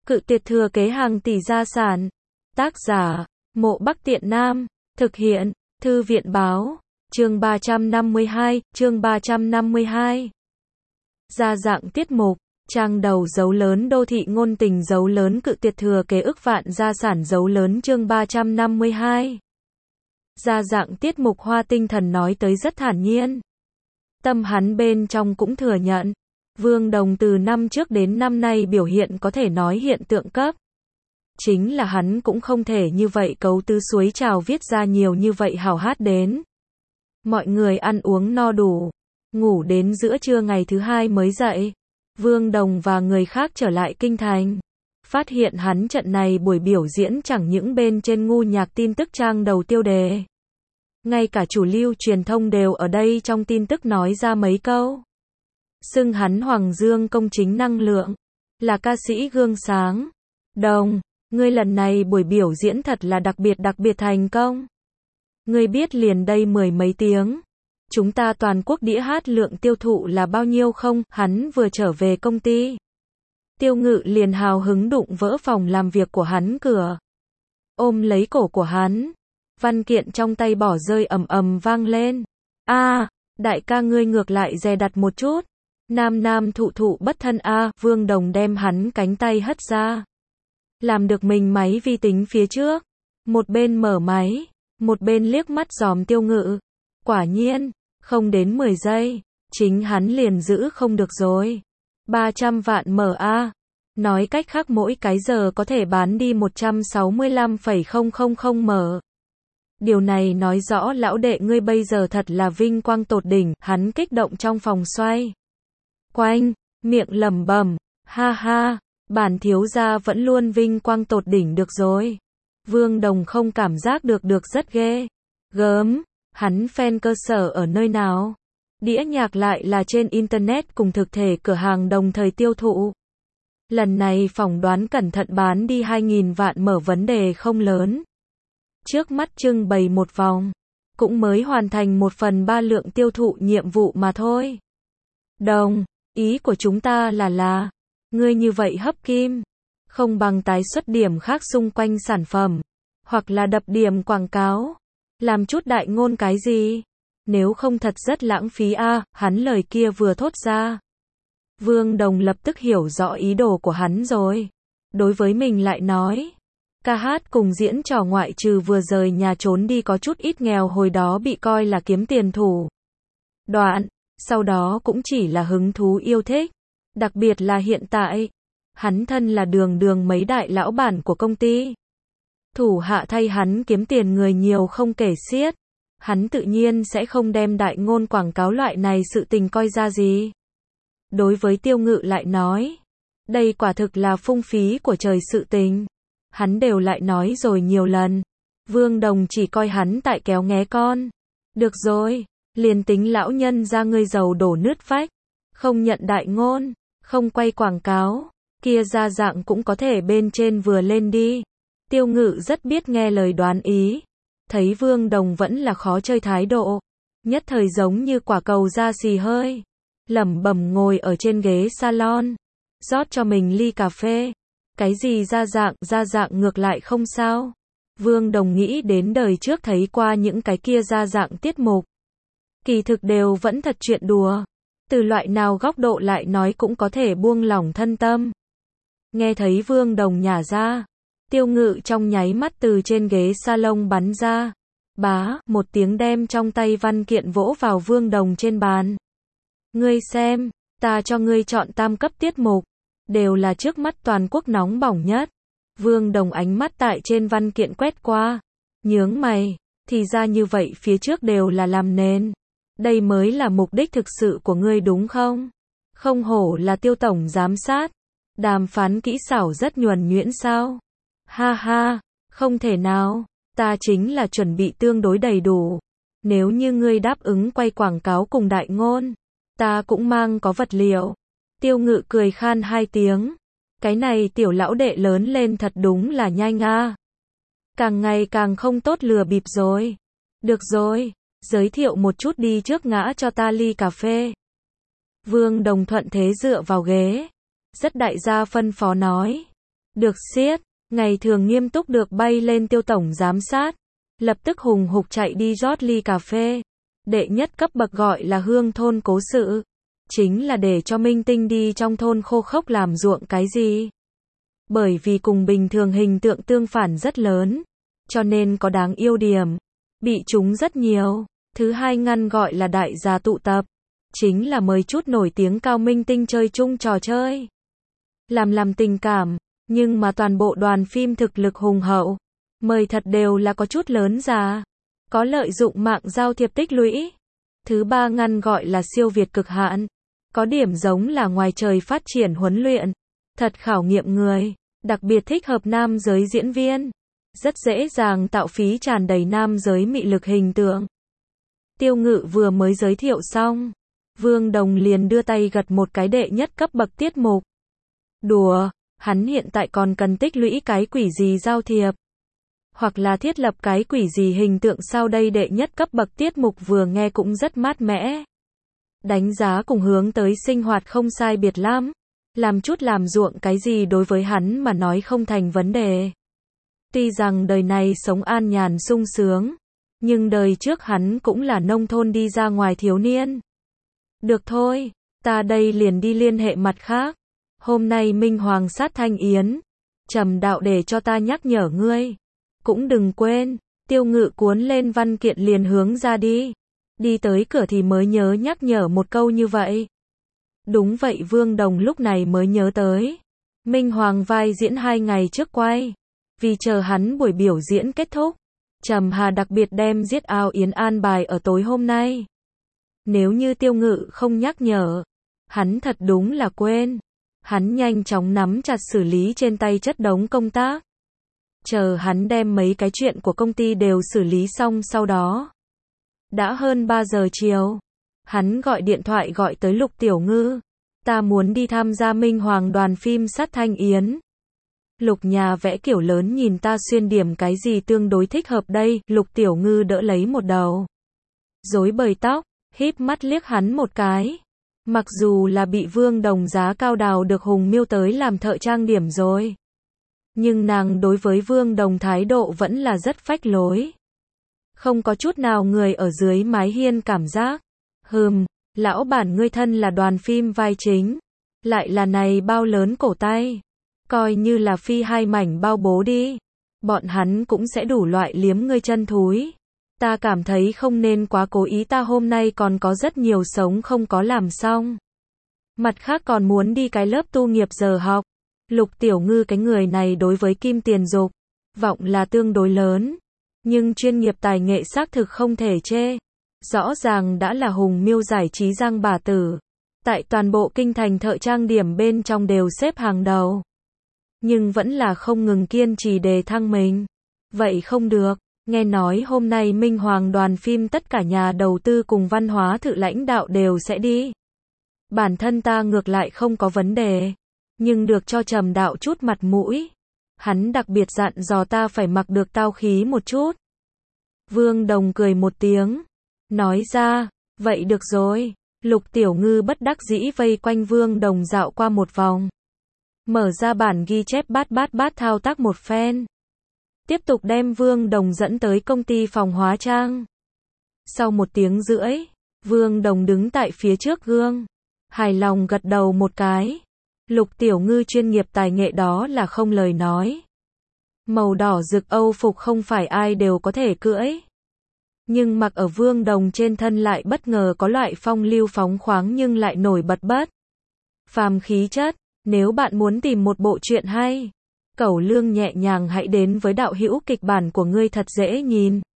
Cự tuyệt thừa kế hàng tỷ gia sản. Tác giả, Mộ Bắc Tiện Nam. Thực hiện, Thư viện báo. Chương 352. Đa dạng tiết mục. Trang đầu dấu lớn đô thị ngôn tình dấu lớn cự tuyệt thừa kế ức vạn gia sản dấu lớn chương 352. Đa dạng tiết mục Hoa Tinh Thần nói tới rất thản nhiên. Tâm hắn bên trong cũng thừa nhận. Vương Đồng từ năm trước đến năm nay biểu hiện có thể nói hiện tượng cấp. Chính là hắn cũng không thể như vậy cấu tứ suối trào viết ra nhiều như vậy hào hát đến. Mọi người ăn uống no đủ, ngủ đến giữa trưa ngày thứ hai mới dậy. Vương Đồng và người khác trở lại kinh thành. Phát hiện hắn trận này buổi biểu diễn chẳng những bên trên ngu nhạc tin tức trang đầu tiêu đề. Ngay cả chủ lưu truyền thông đều ở đây trong tin tức nói ra mấy câu. Xưng hắn Hoàng Dương công chính năng lượng, là ca sĩ gương sáng. Đồng, ngươi lần này buổi biểu diễn thật là đặc biệt thành công. Ngươi biết liền đây mười mấy tiếng. Chúng ta toàn quốc đĩa hát lượng tiêu thụ là bao nhiêu không? Hắn vừa trở về công ty. Tiêu Ngự liền hào hứng đụng vỡ phòng làm việc của hắn cửa. Ôm lấy cổ của hắn. Văn kiện trong tay bỏ rơi ầm ầm vang lên. Đại ca ngươi ngược lại dè đặt một chút. Nam thụ bất thân Vương Đồng đem hắn cánh tay hất ra. Làm được mình máy vi tính phía trước. Một bên mở máy, một bên liếc mắt dòm Tiêu Ngự. Quả nhiên, không đến 10 giây, chính hắn liền giữ không được rồi. 300 vạn Nói cách khác mỗi cái giờ có thể bán đi 165,000 Điều này nói rõ lão đệ ngươi bây giờ thật là vinh quang tột đỉnh, hắn kích động trong phòng xoay quanh, miệng lẩm bẩm, ha, bản thiếu gia vẫn luôn vinh quang tột đỉnh được rồi. Vương Đồng không cảm giác được rất ghê gớm, hắn fan cơ sở ở nơi nào? Đĩa nhạc lại là trên internet cùng thực thể cửa hàng đồng thời tiêu thụ. Lần này phỏng đoán cẩn thận bán đi 2.000 vạn mở vấn đề không lớn. Trước mắt trưng bày một vòng, cũng mới hoàn thành 1/3 lượng tiêu thụ nhiệm vụ mà thôi. Đồng, ý của chúng ta là, ngươi như vậy hấp kim, không bằng tái xuất điểm khác xung quanh sản phẩm, hoặc là đập điểm quảng cáo, làm chút đại ngôn cái gì, nếu không thật rất lãng phí hắn lời kia vừa thốt ra. Vương Đồng lập tức hiểu rõ ý đồ của hắn rồi. Đối với mình lại nói, ca hát cùng diễn trò ngoại trừ vừa rời nhà trốn đi có chút ít nghèo hồi đó bị coi là kiếm tiền thủ đoạn, sau đó cũng chỉ là hứng thú yêu thích. Đặc biệt là hiện tại, hắn thân là đường mấy đại lão bản của công ty. Thủ hạ thay hắn kiếm tiền người nhiều không kể xiết. Hắn tự nhiên sẽ không đem đại ngôn quảng cáo loại này sự tình coi ra gì. Đối với Tiêu Ngự lại nói, đây quả thực là phung phí của trời sự tình. Hắn đều lại nói rồi nhiều lần. Vương Đồng chỉ coi hắn tại kéo nghé con. Được rồi, liền tính lão nhân ra ngươi giàu đổ nứt vách. Không nhận đại ngôn, không quay quảng cáo, kia ra dạng cũng có thể bên trên vừa lên đi. Tiêu Ngự rất biết nghe lời đoán ý. Thấy Vương Đồng vẫn là khó chơi thái độ. Nhất thời giống như quả cầu ra xì hơi. Lẩm bẩm ngồi ở trên ghế salon. Rót cho mình ly cà phê. Cái gì ra dạng ngược lại không sao. Vương Đồng nghĩ đến đời trước thấy qua những cái kia ra dạng tiết mục. Kỳ thực đều vẫn thật chuyện đùa. Từ loại nào góc độ lại nói cũng có thể buông lỏng thân tâm. Nghe thấy Vương Đồng nhả ra. Tiêu Ngự trong nháy mắt từ trên ghế salon bắn ra. Một tiếng đem trong tay văn kiện vỗ vào Vương Đồng trên bàn. Ngươi xem, ta cho ngươi chọn tam cấp tiết mục. Đều là trước mắt toàn quốc nóng bỏng nhất. Vương Đồng ánh mắt tại trên văn kiện quét qua. Nhướng mày, thì ra như vậy phía trước đều là làm nền. Đây mới là mục đích thực sự của ngươi đúng không? Không hổ là Tiêu tổng giám sát. Đàm phán kỹ xảo rất nhuần nhuyễn sao? Ha, không thể nào, ta chính là chuẩn bị tương đối đầy đủ. Nếu như ngươi đáp ứng quay quảng cáo cùng đại ngôn, ta cũng mang có vật liệu. Tiêu Ngự cười khan 2 tiếng. Cái này tiểu lão đệ lớn lên thật đúng là nhanh Càng ngày càng không tốt lừa bịp rồi. Được rồi, giới thiệu một chút đi trước ngã cho ta ly cà phê. Vương Đồng thuận thế dựa vào ghế. Rất đại gia phân phó nói. được siết, ngày thường nghiêm túc được bay lên Tiêu tổng giám sát, lập tức hùng hục chạy đi rót ly cà phê. Đệ nhất cấp bậc gọi là hương thôn cố sự, chính là để cho minh tinh đi trong thôn khô khốc làm ruộng cái gì. Bởi vì cùng bình thường hình tượng tương phản rất lớn, cho nên có đáng yêu điểm, bị trúng rất nhiều. Thứ hai ngăn gọi là đại gia tụ tập, chính là mời chút nổi tiếng cao minh tinh chơi chung trò chơi. Làm tình cảm, nhưng mà toàn bộ đoàn phim thực lực hùng hậu, mời thật đều là có chút lớn già, có lợi dụng mạng giao thiệp tích lũy. Thứ ba ngăn gọi là siêu việt cực hạn, có điểm giống là ngoài trời phát triển huấn luyện, thật khảo nghiệm người, đặc biệt thích hợp nam giới diễn viên, rất dễ dàng tạo phí tràn đầy nam giới mị lực hình tượng. Tiêu Ngự vừa mới giới thiệu xong, Vương Đồng liền đưa tay gật một cái đệ nhất cấp bậc tiết mục. Đùa, hắn hiện tại còn cần tích lũy cái quỷ gì giao thiệp, hoặc là thiết lập cái quỷ gì hình tượng sau đây. Đệ nhất cấp bậc tiết mục vừa nghe cũng rất mát mẻ. Đánh giá cùng hướng tới sinh hoạt không sai biệt lắm. Làm chút làm ruộng cái gì đối với hắn mà nói không thành vấn đề. Tuy rằng đời này sống an nhàn sung sướng, nhưng đời trước hắn cũng là nông thôn đi ra ngoài thiếu niên. Được thôi, ta đây liền đi liên hệ mặt khác. Hôm nay Minh Hoàng sát Thanh Yến, Trầm đạo để cho ta nhắc nhở ngươi. Cũng đừng quên, Tiêu Ngự cuốn lên văn kiện liền hướng ra đi. Đi tới cửa thì mới nhớ nhắc nhở một câu như vậy. Đúng vậy, Vương Đồng lúc này mới nhớ tới. Minh Hoàng vai diễn 2 ngày trước quay. Vì chờ hắn buổi biểu diễn kết thúc, Trầm Hà đặc biệt đem giết ao yến an bài ở tối hôm nay. Nếu như Tiêu Ngự không nhắc nhở, hắn thật đúng là quên. Hắn nhanh chóng nắm chặt xử lý trên tay chất đống công tác. Chờ hắn đem mấy cái chuyện của công ty đều xử lý xong sau đó. Đã hơn 3 giờ chiều. Hắn gọi điện thoại gọi tới Lục Tiểu Ngư. Ta muốn đi tham gia Minh Hoàng đoàn phim sát Thanh Yến. Lục nhà vẽ kiểu lớn nhìn ta xuyên điểm cái gì tương đối thích hợp đây. Lục Tiểu Ngư đỡ lấy một đầu rối bời tóc, híp mắt liếc hắn một cái. Mặc dù là bị Vương Đồng giá cao đào được Hùng Miêu tới làm thợ trang điểm rồi, nhưng nàng đối với Vương Đồng thái độ vẫn là rất phách lối. Không có chút nào người ở dưới mái hiên cảm giác. Lão bản ngươi thân là đoàn phim vai chính, lại là này bao lớn cổ tay. Coi như là phi 2 mảnh bao bố đi. Bọn hắn cũng sẽ đủ loại liếm ngươi chân thúi. Ta cảm thấy không nên quá cố ý, ta hôm nay còn có rất nhiều sống không có làm xong. Mặt khác còn muốn đi cái lớp tu nghiệp giờ học. Lục Tiểu Ngư cái người này đối với kim tiền dục vọng là tương đối lớn, nhưng chuyên nghiệp tài nghệ xác thực không thể chê. Rõ ràng đã là Hùng Miêu giải trí giang bà tử, tại toàn bộ kinh thành thợ trang điểm bên trong đều xếp hàng đầu, nhưng vẫn là không ngừng kiên trì đề thăng mình. Vậy không được, nghe nói hôm nay Minh Hoàng đoàn phim tất cả nhà đầu tư cùng văn hóa thự lãnh đạo đều sẽ đi. Bản thân ta ngược lại không có vấn đề, nhưng được cho Trầm đạo chút mặt mũi. Hắn đặc biệt dặn dò ta phải mặc được tao khí một chút. Vương Đồng cười một tiếng, nói ra, vậy được rồi. Lục Tiểu Ngư bất đắc dĩ vây quanh Vương Đồng dạo qua một vòng. Mở ra bản ghi chép bát thao tác một phen. Tiếp tục đem Vương Đồng dẫn tới công ty phòng hóa trang. Sau 1 tiếng rưỡi, Vương Đồng đứng tại phía trước gương, hài lòng gật đầu một cái. Lục Tiểu Ngư chuyên nghiệp tài nghệ đó là không lời nói. Màu đỏ rực Âu phục không phải ai đều có thể cưỡi, nhưng mặc ở Vương Đồng trên thân lại bất ngờ có loại phong lưu phóng khoáng nhưng lại nổi bật bất phàm khí chất. Nếu bạn muốn tìm một bộ truyện hay, cẩu lương nhẹ nhàng hãy đến với Đạo Hữu Kịch Bản của ngươi thật dễ nhìn.